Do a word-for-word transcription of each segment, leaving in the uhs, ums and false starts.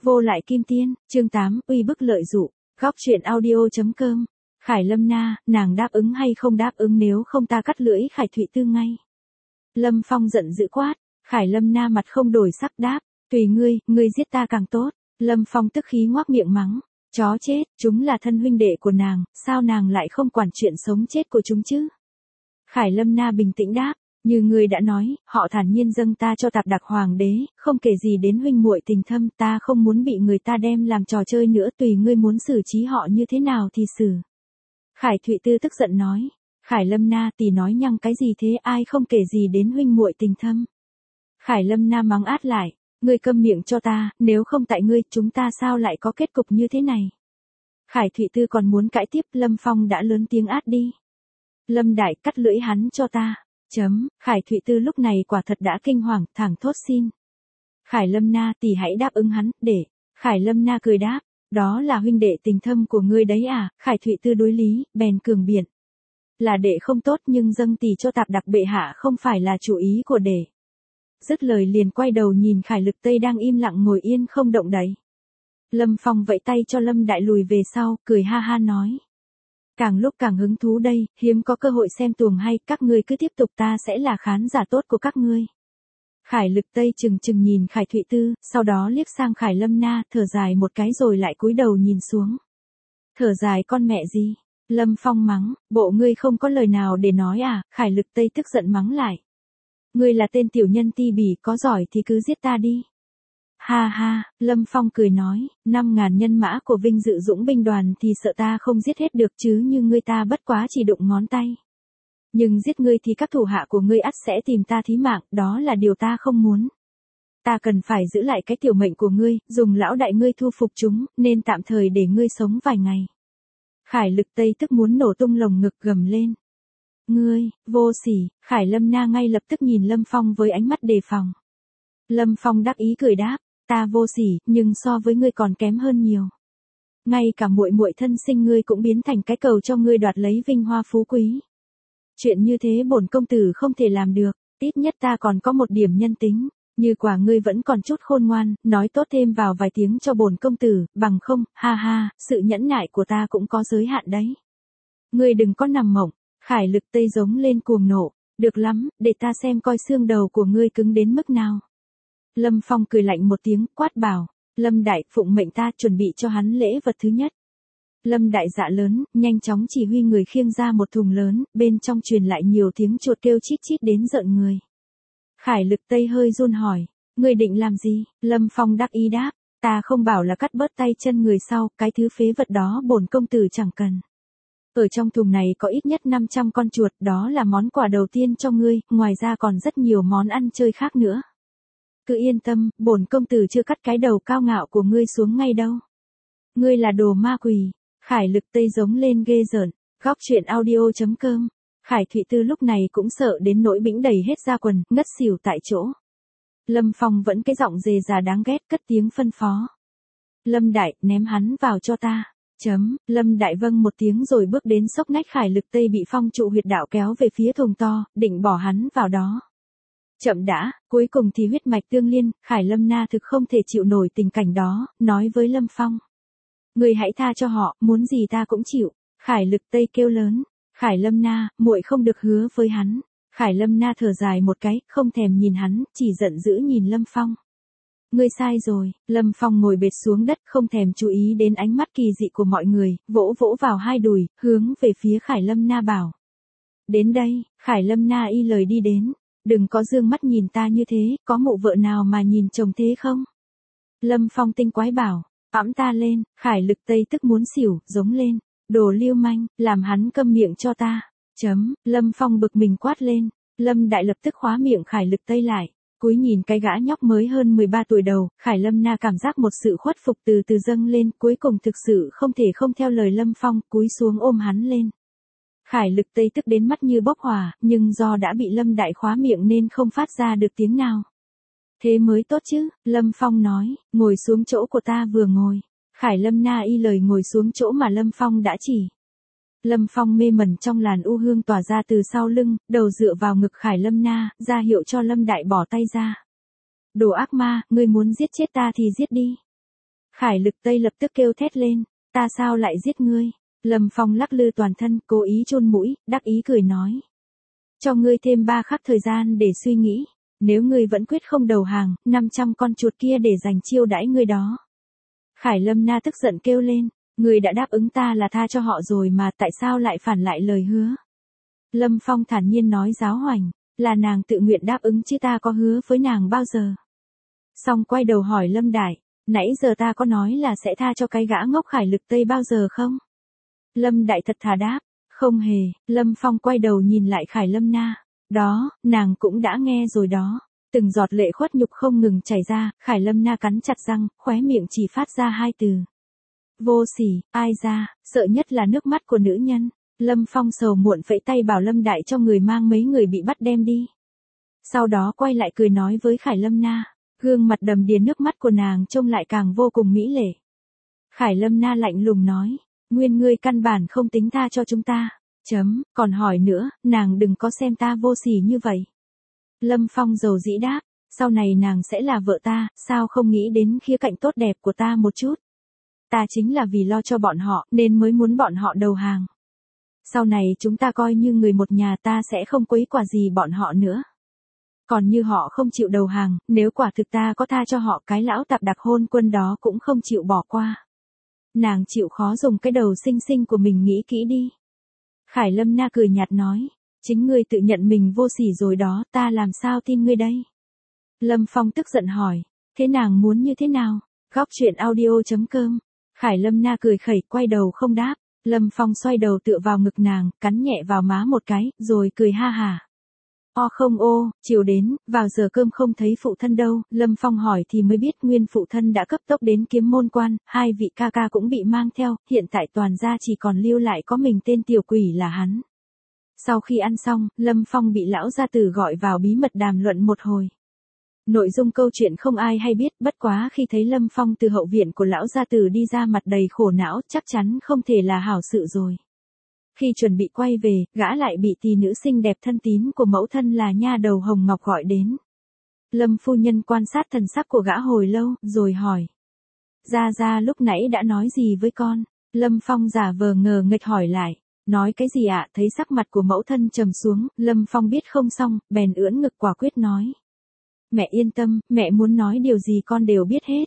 Vô lại kim tiên, chương tám, uy bức lợi dụ, góc truyện audio.com. Khải Lâm Na, nàng đáp ứng hay không đáp ứng, nếu không ta cắt lưỡi Khải Thụy Tư ngay. Lâm Phong giận dữ quát. Khải Lâm Na mặt không đổi sắc đáp, tùy ngươi, ngươi giết ta càng tốt. Lâm Phong tức khí ngoác miệng mắng, chó chết, chúng là thân huynh đệ của nàng, sao nàng lại không quản chuyện sống chết của chúng chứ? Khải Lâm Na bình tĩnh đáp, như ngươi đã nói, họ thản nhiên dâng ta cho Tạp Đặc Hoàng đế, không kể gì đến huynh muội tình thâm, ta không muốn bị người ta đem làm trò chơi nữa, tùy ngươi muốn xử trí họ như thế nào thì xử. Khải Thụy Tư tức giận nói, Khải Lâm Na tỷ nói nhăng cái gì thế, ai không kể gì đến huynh muội tình thâm. Khải Lâm Na mắng át lại, ngươi câm miệng cho ta, nếu không tại ngươi, chúng ta sao lại có kết cục như thế này. Khải Thụy Tư còn muốn cãi tiếp, Lâm Phong đã lớn tiếng át đi. Lâm Đại, cắt lưỡi hắn cho ta. Chấm, Khải Thụy Tư lúc này quả thật đã kinh hoàng, thẳng thốt xin. Khải Lâm Na tỷ hãy đáp ứng hắn, để. Khải Lâm Na cười đáp, đó là huynh đệ tình thâm của ngươi đấy à. Khải Thụy Tư đối lý, bèn cường biện. Là đệ không tốt, nhưng dâng tỷ cho Tạp Đặc bệ hạ không phải là chủ ý của đệ. Dứt lời liền quay đầu nhìn Khải Lực Tây đang im lặng ngồi yên không động đậy. Lâm Phong vẫy tay cho Lâm Đại lùi về sau, cười ha ha nói. Càng lúc càng hứng thú đây, hiếm có cơ hội xem tuồng hay, các ngươi cứ tiếp tục, ta sẽ là khán giả tốt của các ngươi. Khải Lực Tây chừng chừng nhìn Khải Thụy Tư, sau đó liếc sang Khải Lâm Na, thở dài một cái rồi lại cúi đầu nhìn xuống. Thở dài con mẹ gì? Lâm Phong mắng, bộ ngươi không có lời nào để nói à? Khải Lực Tây tức giận mắng lại. Ngươi là tên tiểu nhân ti bỉ, có giỏi thì cứ giết ta đi. Ha ha, Lâm Phong cười nói, năm ngàn nhân mã của Vinh Dự Dũng binh đoàn thì sợ ta không giết hết được chứ, như ngươi ta bất quá chỉ đụng ngón tay. Nhưng giết ngươi thì các thủ hạ của ngươi ắt sẽ tìm ta thí mạng, đó là điều ta không muốn. Ta cần phải giữ lại cái tiểu mệnh của ngươi, dùng lão đại ngươi thu phục chúng, nên tạm thời để ngươi sống vài ngày. Khải Lực Tây tức muốn nổ tung lồng ngực gầm lên. Ngươi, vô sỉ. Khải Lâm Na ngay lập tức nhìn Lâm Phong với ánh mắt đề phòng. Lâm Phong đắc ý cười đáp, ta vô sỉ, nhưng so với ngươi còn kém hơn nhiều. Ngay cả muội muội thân sinh ngươi cũng biến thành cái cầu cho ngươi đoạt lấy vinh hoa phú quý. Chuyện như thế bổn công tử không thể làm được, ít nhất ta còn có một điểm nhân tính, như quả ngươi vẫn còn chút khôn ngoan, nói tốt thêm vào vài tiếng cho bổn công tử, bằng không, ha ha, sự nhẫn nại của ta cũng có giới hạn đấy. Ngươi đừng có nằm mộng. Khải Lực Tây giống lên cuồng nộ, được lắm, để ta xem coi xương đầu của ngươi cứng đến mức nào. Lâm Phong cười lạnh một tiếng, quát bảo, Lâm Đại, phụng mệnh ta chuẩn bị cho hắn lễ vật thứ nhất. Lâm Đại dạ lớn, nhanh chóng chỉ huy người khiêng ra một thùng lớn, bên trong truyền lại nhiều tiếng chuột kêu chít chít đến rợn người. Khải Lực Tây hơi run hỏi, ngươi định làm gì? Lâm Phong đắc ý đáp, ta không bảo là cắt bớt tay chân người sau, cái thứ phế vật đó bổn công tử chẳng cần. Ở trong thùng này có ít nhất năm trăm con chuột, đó là món quà đầu tiên cho ngươi, ngoài ra còn rất nhiều món ăn chơi khác nữa. Cứ yên tâm, bổn công tử chưa cắt cái đầu cao ngạo của ngươi xuống ngay đâu. Ngươi là đồ ma quỷ. Khải Lực Tây giống lên ghê rợn. Góc truyện audio.com. Khải Thụy Tư lúc này cũng sợ đến nỗi bĩnh đầy hết da quần, ngất xỉu tại chỗ. Lâm Phong vẫn cái giọng dề già đáng ghét, cất tiếng phân phó. Lâm Đại, ném hắn vào cho ta. Chấm, Lâm Đại vâng một tiếng rồi bước đến xốc nách Khải Lực Tây bị phong trụ huyệt đạo kéo về phía thùng to, định bỏ hắn vào đó. Chậm đã, cuối cùng thì huyết mạch tương liên, Khải Lâm Na thực không thể chịu nổi tình cảnh đó, nói với Lâm Phong. Người hãy tha cho họ, muốn gì ta cũng chịu. Khải Lực Tây kêu lớn, Khải Lâm Na, muội không được hứa với hắn. Khải Lâm Na thở dài một cái, không thèm nhìn hắn, chỉ giận dữ nhìn Lâm Phong. Ngươi sai rồi. Lâm Phong ngồi bệt xuống đất không thèm chú ý đến ánh mắt kỳ dị của mọi người, vỗ vỗ vào hai đùi, hướng về phía Khải Lâm Na bảo. Đến đây. Khải Lâm Na y lời đi đến. Đừng có dương mắt nhìn ta như thế, có mụ vợ nào mà nhìn chồng thế không? Lâm Phong tinh quái bảo, ẵm ta lên. Khải Lực Tây tức muốn xỉu, giống lên. Đồ lưu manh, làm hắn câm miệng cho ta. Chấm, Lâm Phong bực mình quát lên. Lâm Đại lập tức khóa miệng Khải Lực Tây lại. Cúi nhìn cái gã nhóc mới hơn mười ba tuổi đầu, Khải Lâm Na cảm giác một sự khuất phục từ từ dâng lên, cuối cùng thực sự không thể không theo lời Lâm Phong, cúi xuống ôm hắn lên. Khải Lực Tây tức đến mắt như bốc hỏa, nhưng do đã bị Lâm Đại khóa miệng nên không phát ra được tiếng nào. Thế mới tốt chứ, Lâm Phong nói, ngồi xuống chỗ của ta vừa ngồi. Khải Lâm Na y lời ngồi xuống chỗ mà Lâm Phong đã chỉ. Lâm Phong mê mẩn trong làn u hương tỏa ra từ sau lưng, đầu dựa vào ngực Khải Lâm Na, ra hiệu cho Lâm Đại bỏ tay ra. Đồ ác ma, ngươi muốn giết chết ta thì giết đi. Khải Lực Tây lập tức kêu thét lên, ta sao lại giết ngươi? Lâm Phong lắc lư toàn thân, cố ý chôn mũi, đắc ý cười nói. Cho ngươi thêm ba khắc thời gian để suy nghĩ, nếu ngươi vẫn quyết không đầu hàng, năm trăm con chuột kia để dành chiêu đãi ngươi đó. Khải Lâm Na tức giận kêu lên, ngươi đã đáp ứng ta là tha cho họ rồi mà tại sao lại phản lại lời hứa? Lâm Phong thản nhiên nói giáo hoành, là nàng tự nguyện đáp ứng chứ ta có hứa với nàng bao giờ. Xong quay đầu hỏi Lâm Đại, nãy giờ ta có nói là sẽ tha cho cái gã ngốc Khải Lực Tây bao giờ không? Lâm Đại thật thà đáp, không hề. Lâm Phong quay đầu nhìn lại Khải Lâm Na, đó, nàng cũng đã nghe rồi đó. Từng giọt lệ khuất nhục không ngừng chảy ra, Khải Lâm Na cắn chặt răng, khóe miệng chỉ phát ra hai từ. Vô sỉ, ai ra, sợ nhất là nước mắt của nữ nhân. Lâm Phong sầu muộn vẫy tay bảo Lâm Đại cho người mang mấy người bị bắt đem đi. Sau đó quay lại cười nói với Khải Lâm Na, gương mặt đầm đìa nước mắt của nàng trông lại càng vô cùng mỹ lệ. Khải Lâm Na lạnh lùng nói, nguyên ngươi căn bản không tính tha cho chúng ta. Chấm, còn hỏi nữa, nàng đừng có xem ta vô sỉ như vậy. Lâm Phong dầu dĩ đáp, sau này nàng sẽ là vợ ta, sao không nghĩ đến khía cạnh tốt đẹp của ta một chút. Ta chính là vì lo cho bọn họ, nên mới muốn bọn họ đầu hàng. Sau này chúng ta coi như người một nhà, ta sẽ không quấy quả gì bọn họ nữa. Còn như họ không chịu đầu hàng, nếu quả thực ta có tha cho họ, cái lão tạp đặc hôn quân đó cũng không chịu bỏ qua. Nàng chịu khó dùng cái đầu xinh xinh của mình nghĩ kỹ đi. Khải Lâm Na cười nhạt nói, chính ngươi tự nhận mình vô sỉ rồi đó, ta làm sao tin ngươi đây? Lâm Phong tức giận hỏi, thế nàng muốn như thế nào? Góc truyện audio chấm com. Khải Lâm Na cười khẩy, quay đầu không đáp. Lâm Phong xoay đầu tựa vào ngực nàng, cắn nhẹ vào má một cái, rồi cười ha hả. O không ô, chiều đến, vào giờ cơm không thấy phụ thân đâu, Lâm Phong hỏi thì mới biết nguyên phụ thân đã cấp tốc đến Kiếm Môn Quan, hai vị ca ca cũng bị mang theo, hiện tại toàn gia chỉ còn lưu lại có mình tên tiểu quỷ là hắn. Sau khi ăn xong, Lâm Phong bị lão gia tử gọi vào bí mật đàm luận một hồi. Nội dung câu chuyện không ai hay biết, bất quá khi thấy Lâm Phong từ hậu viện của lão gia tử đi ra mặt đầy khổ não, chắc chắn không thể là hảo sự rồi. Khi chuẩn bị quay về, gã lại bị tỷ nữ xinh đẹp thân tín của mẫu thân là nha đầu Hồng Ngọc gọi đến. Lâm phu nhân quan sát thần sắc của gã hồi lâu, rồi hỏi. Gia Gia lúc nãy đã nói gì với con? Lâm Phong giả vờ ngờ nghệch hỏi lại. Nói cái gì ạ? Thấy sắc mặt của mẫu thân trầm xuống, Lâm Phong biết không xong, bèn ưỡn ngực quả quyết nói. Mẹ yên tâm, mẹ muốn nói điều gì con đều biết hết.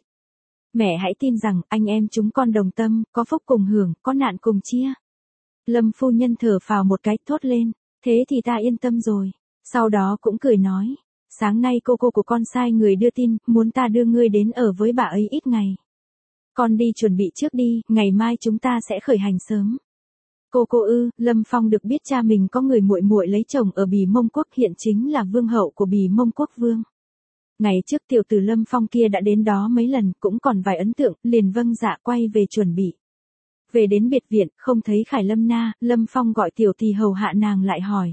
Mẹ hãy tin rằng, anh em chúng con đồng tâm, có phúc cùng hưởng, có nạn cùng chia. Lâm phu nhân thở phào một cái, thốt lên, thế thì ta yên tâm rồi. Sau đó cũng cười nói, sáng nay cô cô của con sai người đưa tin, muốn ta đưa ngươi đến ở với bà ấy ít ngày. Con đi chuẩn bị trước đi, ngày mai chúng ta sẽ khởi hành sớm. Cô cô ư? Lâm Phong được biết cha mình có người muội muội lấy chồng ở Bì Mông Quốc, hiện chính là vương hậu của Bì Mông Quốc vương. Ngày trước tiểu tử Lâm Phong kia đã đến đó mấy lần, cũng còn vài ấn tượng, liền vâng dạ quay về chuẩn bị. Về đến biệt viện, không thấy Khải Lâm Na, Lâm Phong gọi tiểu tỳ hầu hạ nàng lại hỏi.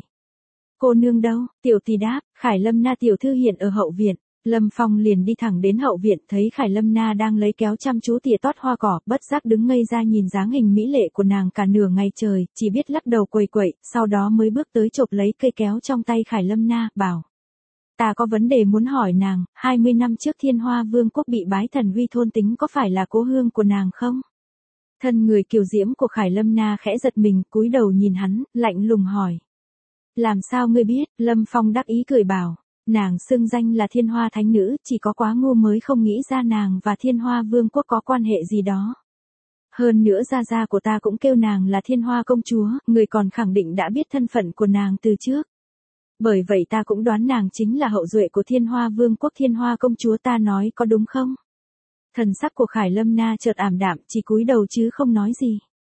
Cô nương đâu? Tiểu tỳ đáp, Khải Lâm Na tiểu thư hiện ở hậu viện. Lâm Phong liền đi thẳng đến hậu viện, thấy Khải Lâm Na đang lấy kéo chăm chú tỉa tót hoa cỏ, bất giác đứng ngây ra nhìn dáng hình mỹ lệ của nàng cả nửa ngày trời, chỉ biết lắc đầu quầy quậy, sau đó mới bước tới chộp lấy cây kéo trong tay Khải Lâm Na, bảo. Ta có vấn đề muốn hỏi nàng, hai mươi năm trước Thiên Hoa Vương quốc bị bái thần uy thôn tính có phải là cố hương của nàng không? Thân người kiều diễm của Khải Lâm Na khẽ giật mình, cúi đầu nhìn hắn, lạnh lùng hỏi. Làm sao ngươi biết? Lâm Phong đắc ý cười bảo. Nàng xưng danh là Thiên Hoa Thánh Nữ, chỉ có quá ngu mới không nghĩ ra nàng và Thiên Hoa Vương quốc có quan hệ gì đó. Hơn nữa gia gia của ta cũng kêu nàng là Thiên Hoa Công Chúa, người còn khẳng định đã biết thân phận của nàng từ trước. Bởi vậy ta cũng đoán nàng chính là hậu duệ của Thiên Hoa Vương quốc. Thiên Hoa Công Chúa ta nói có đúng không? Thần sắc của Khải Lâm Na chợt ảm đạm, chỉ cúi đầu chứ không nói gì.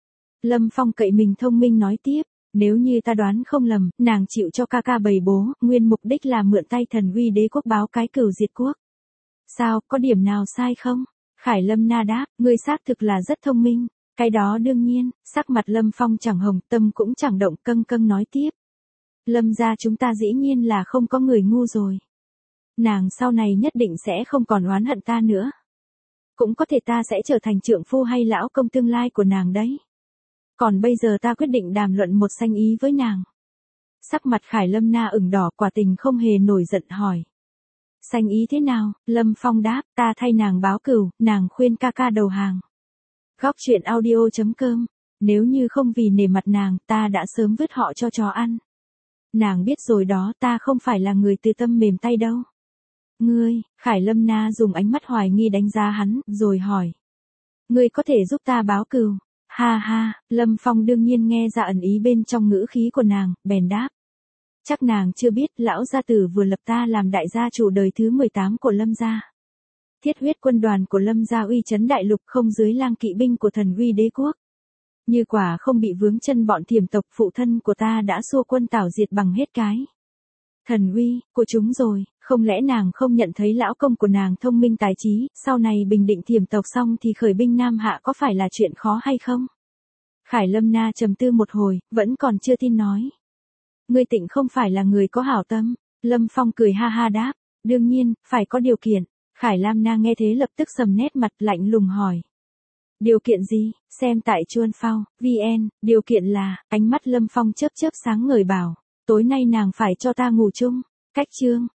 Lâm Phong cậy mình thông minh nói tiếp. Nếu như ta đoán không lầm, nàng chịu cho ca ca bày bố, nguyên mục đích là mượn tay thần uy đế quốc báo cái cửu diệt quốc. Sao, có điểm nào sai không? Khải Lâm Na đáp, ngươi xác thực là rất thông minh. Cái đó đương nhiên, sắc mặt Lâm Phong chẳng hồng, tâm cũng chẳng động, câng câng nói tiếp. Lâm gia chúng ta dĩ nhiên là không có người ngu rồi. Nàng sau này nhất định sẽ không còn oán hận ta nữa. Cũng có thể ta sẽ trở thành trượng phu hay lão công tương lai của nàng đấy. Còn bây giờ ta quyết định đàm luận một sanh ý với nàng. Sắc mặt Khải Lâm Na ửng đỏ, quả tình không hề nổi giận hỏi. Sanh ý thế nào? Lâm Phong đáp, ta thay nàng báo cửu, nàng khuyên ca ca đầu hàng. Góc truyện audio chấm com. Nếu như không vì nể mặt nàng, ta đã sớm vứt họ cho chó ăn. Nàng biết rồi đó, ta không phải là người từ tâm mềm tay đâu. Ngươi, Khải Lâm Na dùng ánh mắt hoài nghi đánh giá hắn, rồi hỏi. Ngươi có thể giúp ta báo cừu? Ha ha, Lâm Phong đương nhiên nghe ra ẩn ý bên trong ngữ khí của nàng, bèn đáp. Chắc nàng chưa biết, lão gia tử vừa lập ta làm đại gia chủ đời thứ mười tám của Lâm gia. Thiết huyết quân đoàn của Lâm gia uy chấn đại lục không dưới lang kỵ binh của thần uy đế quốc. Như quả không bị vướng chân bọn thiểm tộc, phụ thân của ta đã xua quân tảo diệt bằng hết cái. Thần uy của chúng rồi, không lẽ nàng không nhận thấy lão công của nàng thông minh tài trí, sau này bình định thiểm tộc xong thì khởi binh Nam Hạ có phải là chuyện khó hay không? Khải Lâm Na trầm tư một hồi, vẫn còn chưa tin nói. Ngươi Tịnh không phải là người có hảo tâm. Lâm Phong cười ha ha đáp, đương nhiên, phải có điều kiện. Khải Lam Na nghe thế lập tức sầm nét mặt, lạnh lùng hỏi. Điều kiện gì? Xem tại Chuan Phao, vn, điều kiện là, ánh mắt Lâm Phong chớp chớp sáng ngời bảo, tối nay nàng phải cho ta ngủ chung. Cách chương.